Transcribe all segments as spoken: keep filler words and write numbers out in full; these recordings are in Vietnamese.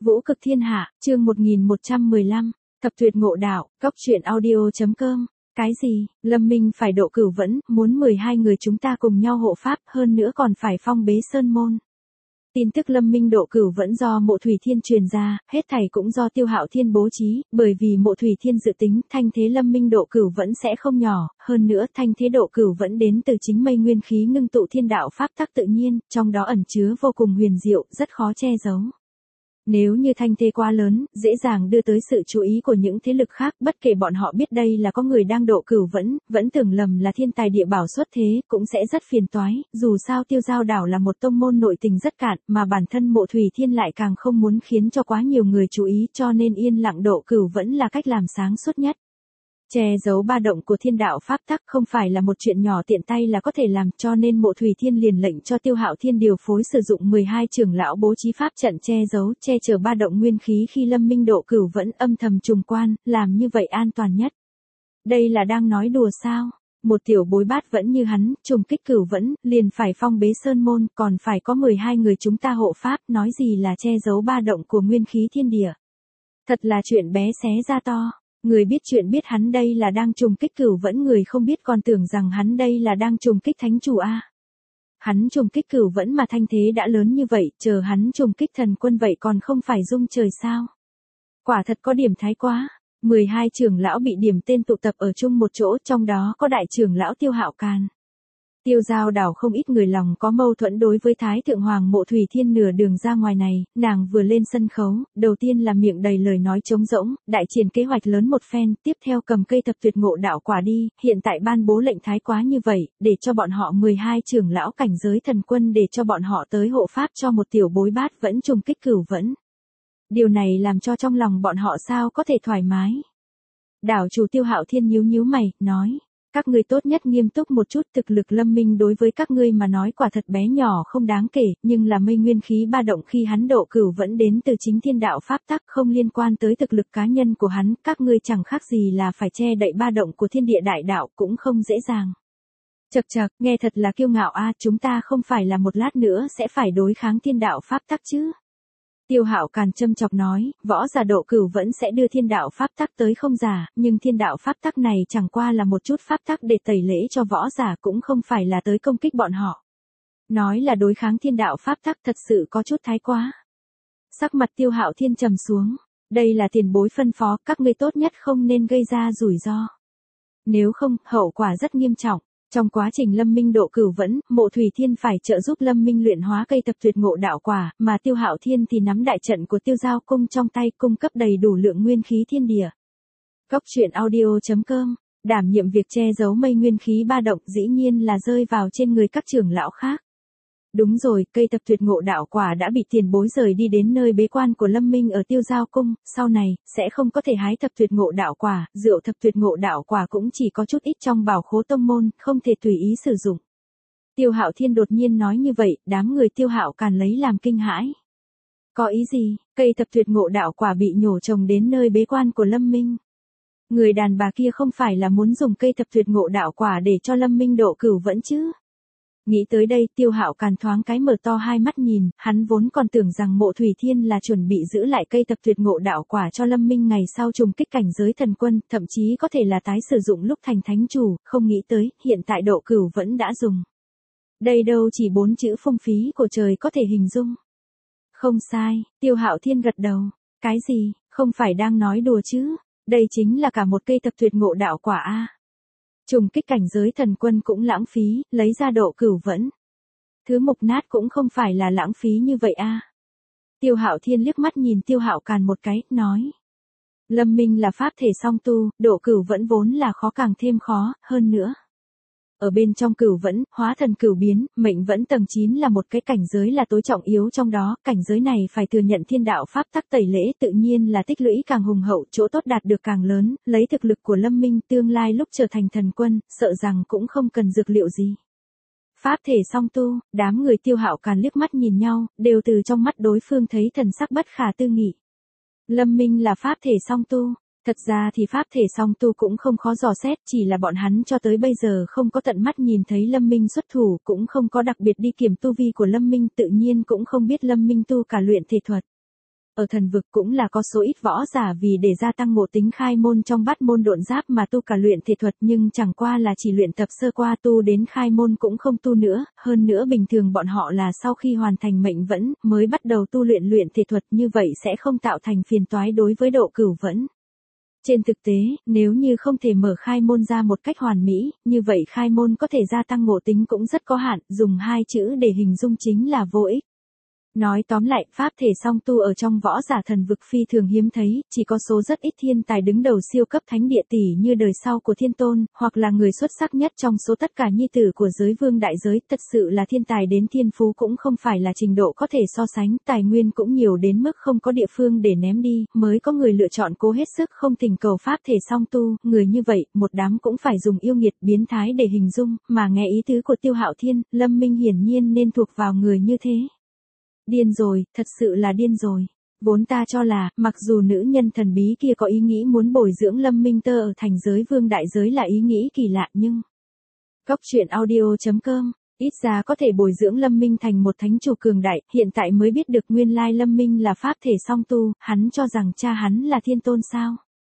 Vũ cực thiên hạ, chương một nghìn một trăm mười lăm, thập tuyệt ngộ đạo, cốc truyện audio chấm com. Cái gì, Lâm Minh phải độ cửu vẫn, muốn mười hai người chúng ta cùng nhau hộ pháp, hơn nữa còn phải phong bế sơn môn. Tin tức Lâm Minh độ cửu vẫn do Mộ Thủy Thiên truyền ra, hết thảy cũng do Tiêu Hạo Thiên bố trí, bởi vì Mộ Thủy Thiên dự tính thanh thế Lâm Minh độ cửu vẫn sẽ không nhỏ, hơn nữa thanh thế độ cửu vẫn đến từ chính mây nguyên khí ngưng tụ thiên đạo pháp tắc tự nhiên, trong đó ẩn chứa vô cùng huyền diệu, rất khó che giấu. Nếu như thanh thế quá lớn, dễ dàng đưa tới sự chú ý của những thế lực khác, bất kể bọn họ biết đây là có người đang độ cửu vẫn, vẫn tưởng lầm là thiên tài địa bảo xuất thế, cũng sẽ rất phiền toái, dù sao Tiêu Giao đảo là một tông môn nội tình rất cạn, mà bản thân Mộ Thủy Thiên lại càng không muốn khiến cho quá nhiều người chú ý, cho nên yên lặng độ cửu vẫn là cách làm sáng suốt nhất. Che giấu ba động của thiên đạo pháp tắc không phải là một chuyện nhỏ tiện tay là có thể làm, cho nên Mộ Thủy Thiên liền lệnh cho Tiêu Hạo Thiên điều phối sử dụng mười hai trưởng lão bố trí pháp trận che giấu, che chở ba động nguyên khí khi Lâm Minh độ cửu vẫn âm thầm trùng quan, làm như vậy an toàn nhất. Đây là đang nói đùa sao? Một tiểu bối bát vẫn như hắn, trùng kích cửu vẫn, liền phải phong bế sơn môn, còn phải có mười hai người chúng ta hộ pháp, nói gì là che giấu ba động của nguyên khí thiên địa. Thật là chuyện bé xé ra to. Người biết chuyện biết hắn đây là đang trùng kích cửu vẫn, người không biết còn tưởng rằng hắn đây là đang trùng kích thánh chủ a. Hắn trùng kích cửu vẫn mà thanh thế đã lớn như vậy, chờ hắn trùng kích thần quân vậy còn không phải rung trời sao. Quả thật có điểm thái quá. mười hai trưởng lão bị điểm tên tụ tập ở chung một chỗ, trong đó có đại trưởng lão Tiêu Hạo Càn. Tiêu Giao đảo không ít người lòng có mâu thuẫn đối với Thái Thượng Hoàng Mộ Thủy Thiên nửa đường ra ngoài này, nàng vừa lên sân khấu, đầu tiên là miệng đầy lời nói trống rỗng, đại triển kế hoạch lớn một phen, tiếp theo cầm cây thập tuyệt ngộ đạo quả đi, hiện tại ban bố lệnh thái quá như vậy, để cho bọn họ mười hai trưởng lão cảnh giới thần quân để cho bọn họ tới hộ pháp cho một tiểu bối bát vẫn trùng kích cửu vẫn. Điều này làm cho trong lòng bọn họ sao có thể thoải mái. Đảo chủ Tiêu Hạo Thiên nhíu nhíu mày, nói. Các ngươi tốt nhất nghiêm túc một chút, thực lực Lâm Minh đối với các ngươi mà nói quả thật bé nhỏ không đáng kể, nhưng là mây nguyên khí ba động khi hắn độ cửu vẫn đến từ chính thiên đạo pháp tắc, không liên quan tới thực lực cá nhân của hắn, các ngươi chẳng khác gì là phải che đậy ba động của thiên địa đại đạo, cũng không dễ dàng. Chậc chậc, nghe thật là kiêu ngạo a, chúng ta không phải là một lát nữa sẽ phải đối kháng thiên đạo pháp tắc chứ. Tiêu Hạo Càn châm chọc nói, võ giả độ cửu vẫn sẽ đưa thiên đạo pháp tắc tới không giả, nhưng thiên đạo pháp tắc này chẳng qua là một chút pháp tắc để tẩy lễ cho võ giả, cũng không phải là tới công kích bọn họ. Nói là đối kháng thiên đạo pháp tắc thật sự có chút thái quá. Sắc mặt Tiêu Hạo Thiên trầm xuống, đây là tiền bối phân phó, các ngươi tốt nhất không nên gây ra rủi ro. Nếu không, hậu quả rất nghiêm trọng. Trong quá trình Lâm Minh độ cửu vẫn, Mộ Thủy Thiên phải trợ giúp Lâm Minh luyện hóa cây thập tuyệt ngộ đạo quả, mà Tiêu Hạo Thiên thì nắm đại trận của Tiêu Giao cung trong tay, cung cấp đầy đủ lượng nguyên khí thiên địa. Cốc truyện audio chấm com, đảm nhiệm việc che giấu mây nguyên khí ba động dĩ nhiên là rơi vào trên người các trưởng lão khác. Đúng rồi, cây thập tuyệt ngộ đạo quả đã bị tiền bối rời đi đến nơi bế quan của Lâm Minh ở Tiêu Giao cung, sau này, sẽ không có thể hái thập tuyệt ngộ đạo quả, rượu thập tuyệt ngộ đạo quả cũng chỉ có chút ít trong bảo khố tông môn, không thể tùy ý sử dụng. Tiêu Hạo Thiên đột nhiên nói như vậy, đám người Tiêu Hạo Càn lấy làm kinh hãi. Có ý gì, cây thập tuyệt ngộ đạo quả bị nhổ trồng đến nơi bế quan của Lâm Minh. Người đàn bà kia không phải là muốn dùng cây thập tuyệt ngộ đạo quả để cho Lâm Minh độ cửu vẫn chứ? Nghĩ tới đây, Tiêu Hạo Càn thoáng cái mở to hai mắt nhìn, hắn vốn còn tưởng rằng Mộ Thủy Thiên là chuẩn bị giữ lại cây thập tuyệt ngộ đạo quả cho Lâm Minh ngày sau trùng kích cảnh giới thần quân, thậm chí có thể là tái sử dụng lúc thành thánh chủ, không nghĩ tới, hiện tại độ cửu vẫn đã dùng. Đây đâu chỉ bốn chữ phung phí của trời có thể hình dung. Không sai, Tiêu Hạo Thiên gật đầu. Cái gì, không phải đang nói đùa chứ, đây chính là cả một cây thập tuyệt ngộ đạo quả a. Trùng kích cảnh giới thần quân cũng lãng phí, lấy ra độ cửu vẫn. Thứ mục nát cũng không phải là lãng phí như vậy a. Tiêu Hạo Thiên liếc mắt nhìn Tiêu Hạo Càn một cái, nói. Lâm Minh là pháp thể song tu, độ cửu vẫn vốn là khó càng thêm khó, hơn nữa. Ở bên trong cửu vẫn, hóa thần cửu biến, mệnh vẫn tầng chín là một cái cảnh giới là tối trọng yếu trong đó, cảnh giới này phải thừa nhận thiên đạo pháp tắc tẩy lễ, tự nhiên là tích lũy càng hùng hậu, chỗ tốt đạt được càng lớn, lấy thực lực của Lâm Minh tương lai lúc trở thành thần quân, sợ rằng cũng không cần dược liệu gì. Pháp thể song tu, đám người Tiêu Hạo Càn liếc mắt nhìn nhau, đều từ trong mắt đối phương thấy thần sắc bất khả tư nghị. Lâm Minh là pháp thể song tu. Thật ra thì pháp thể song tu cũng không khó dò xét, chỉ là bọn hắn cho tới bây giờ không có tận mắt nhìn thấy Lâm Minh xuất thủ, cũng không có đặc biệt đi kiểm tu vi của Lâm Minh, tự nhiên cũng không biết Lâm Minh tu cả luyện thể thuật. Ở thần vực cũng là có số ít võ giả vì để gia tăng ngộ tính khai môn trong bát môn độn giáp mà tu cả luyện thể thuật, nhưng chẳng qua là chỉ luyện tập sơ qua, tu đến khai môn cũng không tu nữa, hơn nữa bình thường bọn họ là sau khi hoàn thành mệnh vẫn mới bắt đầu tu luyện luyện thể thuật, như vậy sẽ không tạo thành phiền toái đối với độ cửu vẫn. Trên thực tế, nếu như không thể mở khai môn ra một cách hoàn mỹ, như vậy khai môn có thể gia tăng ngộ tính cũng rất có hạn, dùng hai chữ để hình dung chính là vô ích. Nói tóm lại, pháp thể song tu ở trong võ giả thần vực phi thường hiếm thấy, chỉ có số rất ít thiên tài đứng đầu siêu cấp thánh địa tỷ như đời sau của thiên tôn, hoặc là người xuất sắc nhất trong số tất cả nhi tử của giới vương đại giới, thật sự là thiên tài đến thiên phú cũng không phải là trình độ có thể so sánh, tài nguyên cũng nhiều đến mức không có địa phương để ném đi, mới có người lựa chọn cố hết sức không tình cầu pháp thể song tu, người như vậy, một đám cũng phải dùng yêu nghiệt biến thái để hình dung, mà nghe ý tứ của Tiêu Hạo Thiên, Lâm Minh hiển nhiên nên thuộc vào người như thế. Điên rồi, thật sự là điên rồi. Vốn ta cho là, mặc dù nữ nhân thần bí kia có ý nghĩ muốn bồi dưỡng Lâm Minh Tơ ở thành giới vương đại giới là ý nghĩ kỳ lạ nhưng... Cốc truyện audio chấm com, ít ra có thể bồi dưỡng Lâm Minh thành một thánh chủ cường đại, hiện tại mới biết được nguyên lai Lâm Minh là pháp thể song tu, hắn cho rằng cha hắn là thiên tôn sao.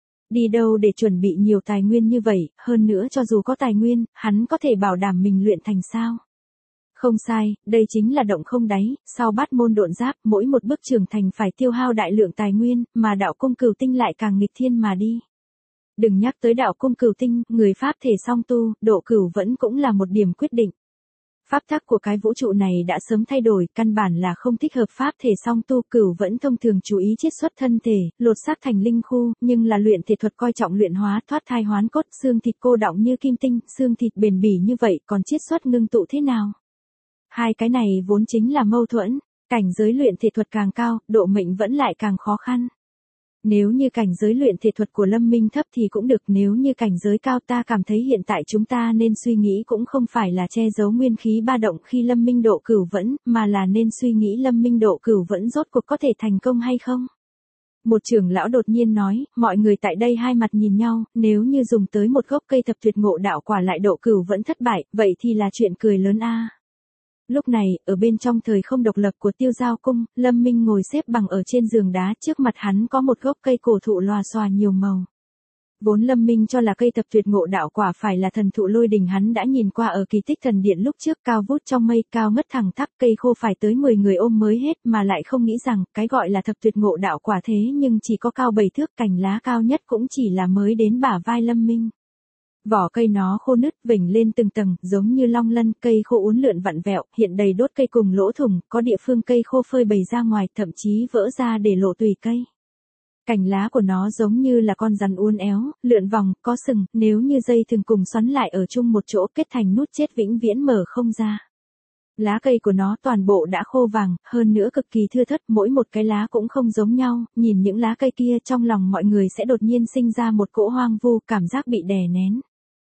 Đi đâu để chuẩn bị nhiều tài nguyên như vậy, hơn nữa cho dù có tài nguyên, hắn có thể bảo đảm mình luyện thành sao. Không sai, đây chính là động không đáy, sau bát môn độn giáp, mỗi một bước trưởng thành phải tiêu hao đại lượng tài nguyên, mà đạo cung cửu tinh lại càng nghịch thiên mà đi. Đừng nhắc tới đạo cung cửu tinh, người pháp thể song tu, độ cửu vẫn cũng là một điểm quyết định. Pháp tắc của cái vũ trụ này đã sớm thay đổi, căn bản là không thích hợp pháp thể song tu, cửu vẫn thông thường chú ý chiết xuất thân thể, lột xác thành linh khu, nhưng là luyện thể thuật coi trọng luyện hóa, thoát thai hoán cốt, xương thịt cô đọng như kim tinh, xương thịt bền bỉ như vậy, còn chiết xuất ngưng tụ thế nào? Hai cái này vốn chính là mâu thuẫn, cảnh giới luyện thể thuật càng cao, độ mệnh vẫn lại càng khó khăn. Nếu như cảnh giới luyện thể thuật của Lâm Minh thấp thì cũng được, nếu như cảnh giới cao ta cảm thấy hiện tại chúng ta nên suy nghĩ cũng không phải là che giấu nguyên khí ba động khi Lâm Minh độ cửu vẫn, mà là nên suy nghĩ Lâm Minh độ cửu vẫn rốt cuộc có thể thành công hay không. Một trưởng lão đột nhiên nói, mọi người tại đây hai mặt nhìn nhau, nếu như dùng tới một gốc cây thập tuyệt ngộ đạo quả lại độ cửu vẫn thất bại, vậy thì là chuyện cười lớn a. Lúc này, ở bên trong thời không độc lập của Tiêu Giao Cung, Lâm Minh ngồi xếp bằng ở trên giường đá, trước mặt hắn có một gốc cây cổ thụ lòa xòa nhiều màu. Vốn Lâm Minh cho là cây thập tuyệt ngộ đạo quả phải là thần thụ lôi đình, hắn đã nhìn qua ở kỳ tích thần điện lúc trước, cao vút trong mây, cao ngất thẳng tắp, cây khô phải tới mười người ôm mới hết, mà lại không nghĩ rằng, cái gọi là thập tuyệt ngộ đạo quả thế nhưng chỉ có cao bảy thước, cành lá cao nhất cũng chỉ là mới đến bả vai Lâm Minh. Vỏ cây nó khô nứt, vểnh lên từng tầng, giống như long lân, cây khô uốn lượn vặn vẹo, hiện đầy đốt cây cùng lỗ thủng, có địa phương cây khô phơi bày ra ngoài, thậm chí vỡ ra để lộ tùy cây. Cành lá của nó giống như là con rắn uốn éo, lượn vòng, có sừng, nếu như dây thường cùng xoắn lại ở chung một chỗ kết thành nút chết vĩnh viễn mở không ra. Lá cây của nó toàn bộ đã khô vàng, hơn nữa cực kỳ thưa thớt, mỗi một cái lá cũng không giống nhau, nhìn những lá cây kia trong lòng mọi người sẽ đột nhiên sinh ra một cỗ hoang vu, cảm giác bị đè nén.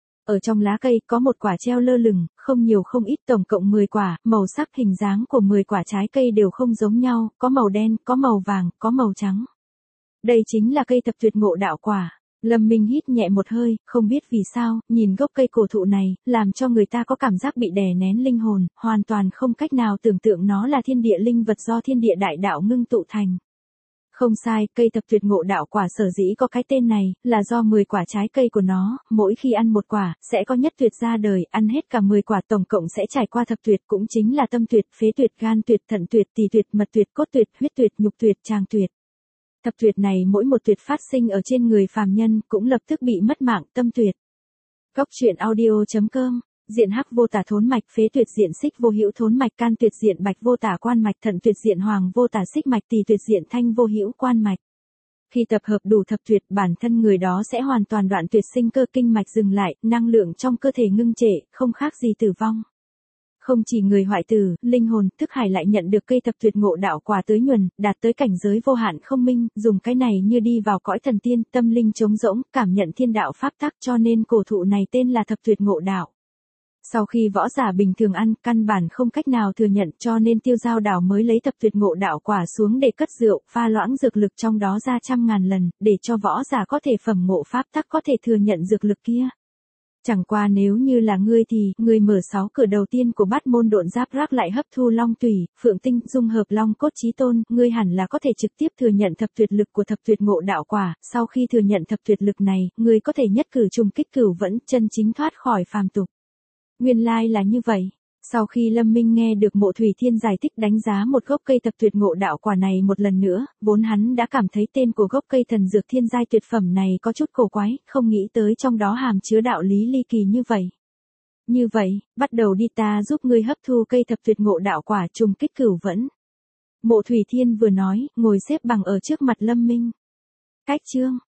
Ở trong lá cây có một quả treo lơ lửng, không nhiều không ít, tổng cộng mười quả, màu sắc hình dáng của mười quả trái cây đều không giống nhau, có màu đen, có màu vàng, có màu trắng. Đây chính là cây thập tuyệt ngộ đạo quả. Lâm Minh hít nhẹ một hơi, không biết vì sao, nhìn gốc cây cổ thụ này, làm cho người ta có cảm giác bị đè nén linh hồn, hoàn toàn không cách nào tưởng tượng nó là thiên địa linh vật do thiên địa đại đạo ngưng tụ thành. Không sai, cây thập tuyệt ngộ đạo quả sở dĩ có cái tên này, là do mười quả trái cây của nó, mỗi khi ăn một quả, sẽ có nhất tuyệt ra đời, ăn hết cả mười quả tổng cộng sẽ trải qua thập tuyệt, cũng chính là tâm tuyệt, phế tuyệt, gan tuyệt, thận tuyệt, tỳ tuyệt, mật tuyệt, cốt tuyệt, huyết tuyệt, nhục tuyệt, tràng tuyệt. Thập tuyệt này mỗi một tuyệt phát sinh ở trên người phàm nhân, cũng lập tức bị mất mạng, tâm tuyệt. Cốc truyện audio chấm com, diện hắc vô tả thốn mạch, phế tuyệt diện xích vô hữu thốn mạch, can tuyệt diện bạch vô tả quan mạch, thận tuyệt diện hoàng vô tả xích mạch, tỳ tuyệt diện thanh vô hữu quan mạch. Khi tập hợp đủ thập tuyệt, bản thân người đó sẽ hoàn toàn đoạn tuyệt sinh cơ, kinh mạch dừng lại, năng lượng trong cơ thể ngưng trệ, không khác gì tử vong. Không chỉ người hoại tử, linh hồn, thức hải lại nhận được cây thập tuyệt ngộ đạo quả tưới nhuần, đạt tới cảnh giới vô hạn không minh, dùng cái này như đi vào cõi thần tiên, tâm linh trống rỗng, cảm nhận thiên đạo pháp tắc, cho nên cổ thụ này tên là thập tuyệt ngộ đạo. Sau khi võ giả bình thường ăn, căn bản không cách nào thừa nhận, cho nên Tiêu Giao Đảo mới lấy thập tuyệt ngộ đạo quả xuống để cất rượu, pha loãng dược lực trong đó ra trăm ngàn lần, để cho võ giả có thể phẩm ngộ pháp tắc có thể thừa nhận dược lực kia. Chẳng qua nếu như là ngươi thì, ngươi mở sáu cửa đầu tiên của bát môn độn giáp rác lại hấp thu long tủy, phượng tinh, dung hợp long cốt chí tôn, ngươi hẳn là có thể trực tiếp thừa nhận thập tuyệt lực của thập tuyệt ngộ đạo quả, sau khi thừa nhận thập tuyệt lực này, ngươi có thể nhất cử trùng kích cửu vẫn, chân chính thoát khỏi phàm tục. Nguyên lai là như vậy. Sau khi Lâm Minh nghe được Mộ Thủy Thiên giải thích đánh giá một gốc cây thập tuyệt ngộ đạo quả này một lần nữa, vốn hắn đã cảm thấy tên của gốc cây thần dược thiên giai tuyệt phẩm này có chút cổ quái, không nghĩ tới trong đó hàm chứa đạo lý ly kỳ như vậy. Như vậy, bắt đầu đi ta giúp ngươi hấp thu cây thập tuyệt ngộ đạo quả trùng kích cửu vẫn. Mộ Thủy Thiên vừa nói, ngồi xếp bằng ở trước mặt Lâm Minh. Cách chương